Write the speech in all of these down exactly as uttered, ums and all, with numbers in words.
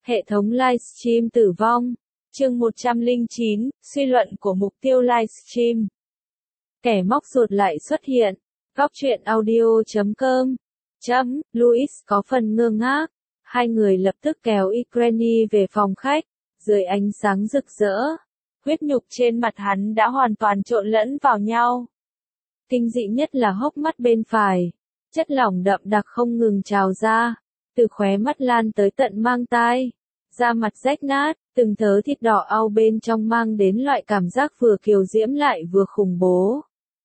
Hệ thống livestream tử vong. Chương một trăm lẻ chín, suy luận của mục tiêu livestream. Kẻ móc ruột lại xuất hiện. Góc truyện audio chấm com. Chấm, Louis có phần ngơ ngác. Hai người lập tức kéo Ukraine về phòng khách. Dưới ánh sáng rực rỡ, huyết nhục trên mặt hắn đã hoàn toàn trộn lẫn vào nhau. Kinh dị nhất là hốc mắt bên phải. Chất lỏng đậm đặc không ngừng trào ra. Từ khóe mắt lan tới tận mang tai. Da mặt rách nát, từng thớ thịt đỏ au bên trong mang đến loại cảm giác vừa kiều diễm lại vừa khủng bố.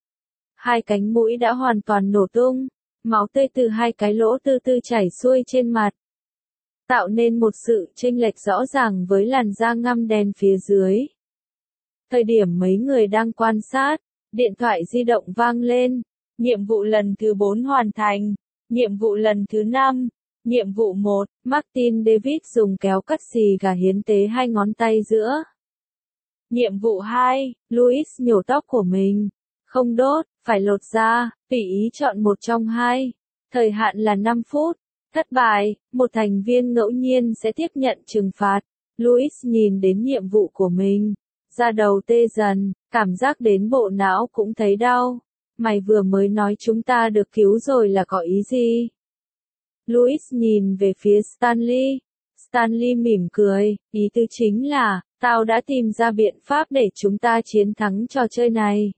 Hai cánh mũi đã hoàn toàn nổ tung. Máu tươi từ hai cái lỗ tư tư chảy xuôi trên mặt. Tạo nên một sự chênh lệch rõ ràng với làn da ngăm đen phía dưới. Thời điểm mấy người đang quan sát, điện thoại di động vang lên. Nhiệm vụ lần thứ bốn hoàn thành. Nhiệm vụ lần thứ năm. Nhiệm vụ một, Martin David dùng kéo cắt xì gà hiến tế hai ngón tay giữa. Nhiệm vụ hai, Louis nhổ tóc của mình. Không đốt, phải lột ra, tùy ý chọn một trong hai. Thời hạn là năm phút. Thất bại, một thành viên ngẫu nhiên sẽ tiếp nhận trừng phạt. Louis nhìn đến nhiệm vụ của mình. Da đầu tê dần, cảm giác đến bộ não cũng thấy đau. Mày vừa mới nói chúng ta được cứu rồi là có ý gì? Louis nhìn về phía Stanley. Stanley mỉm cười, ý tứ chính là, tao đã tìm ra biện pháp để chúng ta chiến thắng trò chơi này.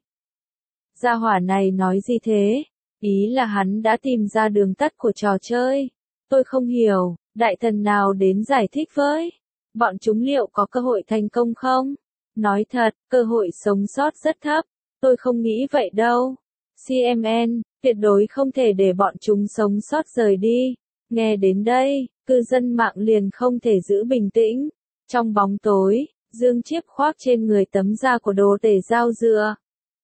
Gia hỏa này nói gì thế? Ý là hắn đã tìm ra đường tắt của trò chơi. Tôi không hiểu, đại thần nào đến giải thích với? Bọn chúng liệu có cơ hội thành công không? Nói thật, cơ hội sống sót rất thấp. Tôi không nghĩ vậy đâu. xê em en, tuyệt đối không thể để bọn chúng sống sót rời đi. Nghe đến đây, cư dân mạng liền không thể giữ bình tĩnh. Trong bóng tối, Dương Chiếp khoác trên người tấm da của đồ tể dao dựa.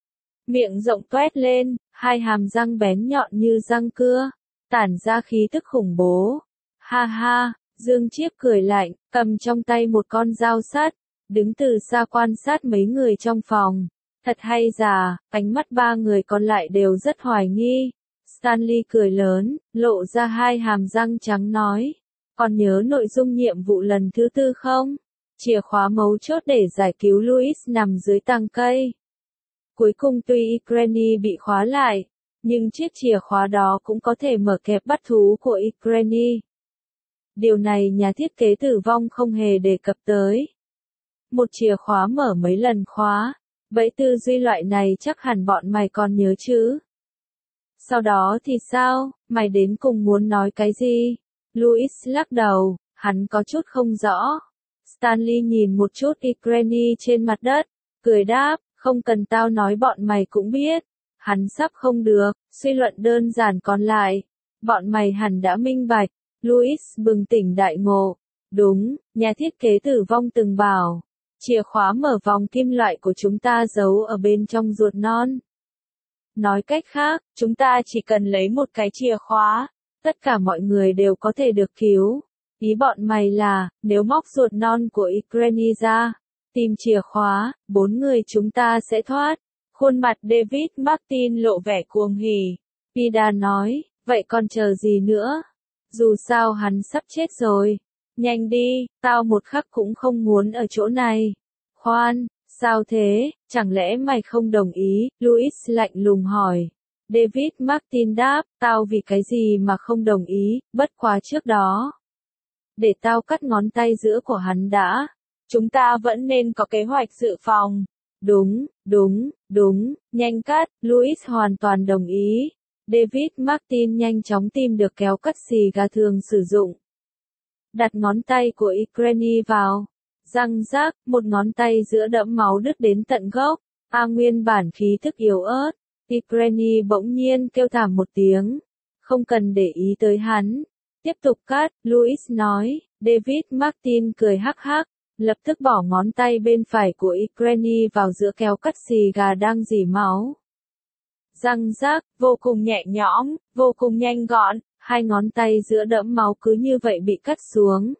Miệng rộng toét lên, hai hàm răng bén nhọn như răng cưa, tản ra khí tức khủng bố. Ha ha, Dương Chiếp cười lạnh, cầm trong tay một con dao sắt, đứng từ xa quan sát mấy người trong phòng. Thật hay giả, ánh mắt ba người còn lại đều rất hoài nghi. Stanley cười lớn, lộ ra hai hàm răng trắng nói. Còn nhớ nội dung nhiệm vụ lần thứ tư không? Chìa khóa mấu chốt để giải cứu Louis nằm dưới tàng cây. Cuối cùng tuy Ukraine bị khóa lại, nhưng chiếc chìa khóa đó cũng có thể mở kẹp bắt thú của Ukraine. Điều này nhà thiết kế tử vong không hề đề cập tới. Một chìa khóa mở mấy lần khóa, bẫy tư duy loại này chắc hẳn bọn mày còn nhớ chứ. Sau đó thì sao, mày đến cùng muốn nói cái gì? Louis lắc đầu, hắn có chút không rõ. Stanley nhìn một chút Ukraine trên mặt đất, cười đáp, không cần tao nói bọn mày cũng biết. Hắn sắp không được, suy luận đơn giản còn lại. Bọn mày hẳn đã minh bạch. Louis bừng tỉnh đại ngộ. Đúng, nhà thiết kế tử vong từng bảo. Chìa khóa mở vòng kim loại của chúng ta giấu ở bên trong ruột non. Nói cách khác, chúng ta chỉ cần lấy một cái chìa khóa, tất cả mọi người đều có thể được cứu. Ý bọn mày là, nếu móc ruột non của Ukraine ra, tìm chìa khóa, bốn người chúng ta sẽ thoát. Khuôn mặt David Martin lộ vẻ cuồng hỉ. Pida nói, vậy còn chờ gì nữa? Dù sao hắn sắp chết rồi. Nhanh đi, tao một khắc cũng không muốn ở chỗ này. Khoan, sao thế, chẳng lẽ mày không đồng ý? Louis lạnh lùng hỏi. David Martin đáp, tao vì cái gì mà không đồng ý, bất quá trước đó. Để tao cắt ngón tay giữa của hắn đã. Chúng ta vẫn nên có kế hoạch dự phòng. Đúng, đúng, đúng, nhanh cắt, Louis hoàn toàn đồng ý. David Martin nhanh chóng tìm được kéo cắt xì gà thường sử dụng. Đặt ngón tay của Ukraine vào. Răng rác, một ngón tay giữa đẫm máu đứt đến tận gốc. A nguyên bản khí thức yếu ớt. Ukraine bỗng nhiên kêu thảm một tiếng. Không cần để ý tới hắn. Tiếp tục cắt, Louis nói. David Martin cười hắc hắc. Lập tức bỏ ngón tay bên phải của Ukraine vào giữa kéo cắt xì gà đang rỉ máu. Răng rác, vô cùng nhẹ nhõm, vô cùng nhanh gọn, hai ngón tay giữa đẫm máu cứ như vậy bị cắt xuống.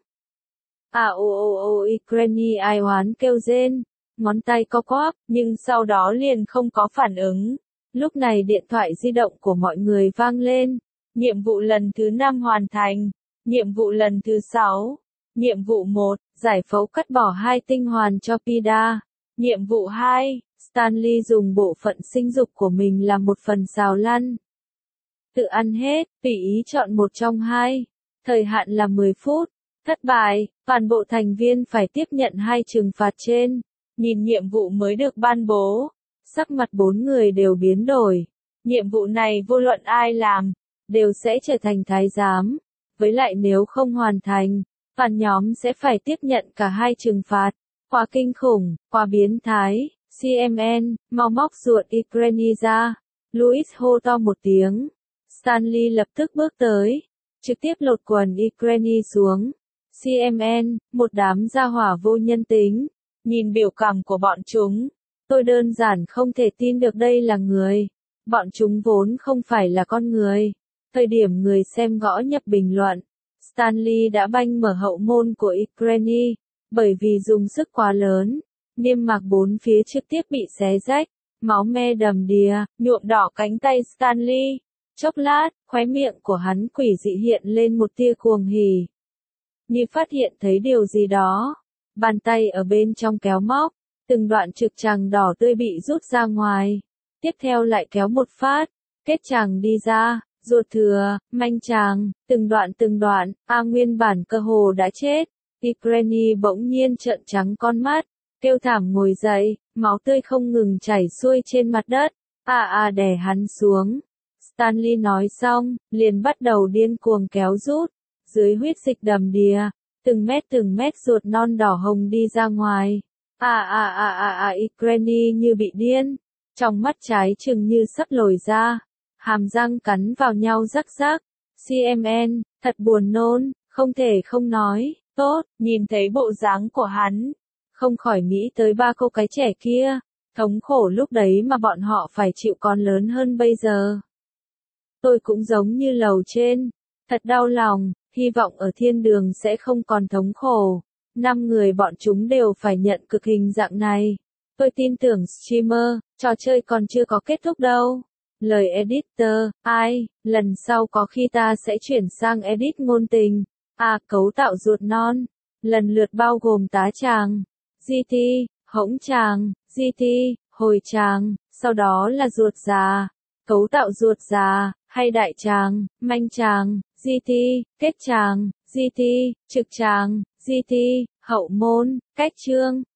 À ô ô ô Ukraine ai oán kêu rên, ngón tay co quắp, nhưng sau đó liền không có phản ứng. Lúc này điện thoại di động của mọi người vang lên. Nhiệm vụ lần thứ năm hoàn thành. Nhiệm vụ lần thứ sáu. Nhiệm vụ một, giải phẫu cắt bỏ hai tinh hoàn cho Pida. Nhiệm vụ hai, Stanley dùng bộ phận sinh dục của mình làm một phần xào lăn. Tự ăn hết, tùy ý chọn một trong hai. Thời hạn là mười phút. Thất bại, toàn bộ thành viên phải tiếp nhận hai trừng phạt trên. Nhìn nhiệm vụ mới được ban bố, sắc mặt bốn người đều biến đổi. Nhiệm vụ này vô luận ai làm, đều sẽ trở thành thái giám. Với lại nếu không hoàn thành, toàn nhóm sẽ phải tiếp nhận cả hai trừng phạt. Quá kinh khủng, quá biến thái. xê em en, mau móc ruột Ygritte ra. Louis hô to một tiếng. Stanley lập tức bước tới, trực tiếp lột quần Ygritte xuống. xê em en, một đám gia hỏa vô nhân tính. Nhìn biểu cảm của bọn chúng, tôi đơn giản không thể tin được đây là người. Bọn chúng vốn không phải là con người. Thời điểm người xem gõ nhập bình luận, Stanley đã banh mở hậu môn của Ygritte, bởi vì dùng sức quá lớn, niêm mạc bốn phía trực tiếp bị xé rách, máu me đầm đìa, nhuộm đỏ cánh tay Stanley. Chốc lát, khóe miệng của hắn quỷ dị hiện lên một tia cuồng hỉ. Như phát hiện thấy điều gì đó, bàn tay ở bên trong kéo móc, từng đoạn trực tràng đỏ tươi bị rút ra ngoài. Tiếp theo lại kéo một phát, kết tràng đi ra, ruột thừa, manh tràng, từng đoạn từng đoạn, a nguyên bản cơ hồ đã chết. Ygritte bỗng nhiên trợn trắng con mắt, kêu thảm ngồi dậy, máu tươi không ngừng chảy xuôi trên mặt đất. A a đè hắn xuống. Stanley nói xong, liền bắt đầu điên cuồng kéo rút, dưới huyết dịch đầm đìa, từng mét từng mét ruột non đỏ hồng đi ra ngoài. A a a a a Ygritte như bị điên, trong mắt trái trừng như sắp lồi ra, hàm răng cắn vào nhau rắc rắc. xê em en, thật buồn nôn, không thể không nói, tốt, nhìn thấy bộ dáng của hắn, không khỏi nghĩ tới ba cô cái trẻ kia, thống khổ lúc đấy mà bọn họ phải chịu còn lớn hơn bây giờ. Tôi cũng giống như lầu trên, thật đau lòng, hy vọng ở thiên đường sẽ không còn thống khổ. Năm người bọn chúng đều phải nhận cực hình dạng này. Tôi tin tưởng streamer, trò chơi còn chưa có kết thúc đâu. Lời editor, ai, lần sau có khi ta sẽ chuyển sang edit ngôn tình. À, cấu tạo ruột non, lần lượt bao gồm tá tràng, giê tê, hõng tràng, giê tê, hồi tràng, sau đó là ruột già, cấu tạo ruột già, hay đại tràng, manh tràng, giê tê, kết tràng, giê tê, trực tràng, giê tê, hậu môn, cách chương.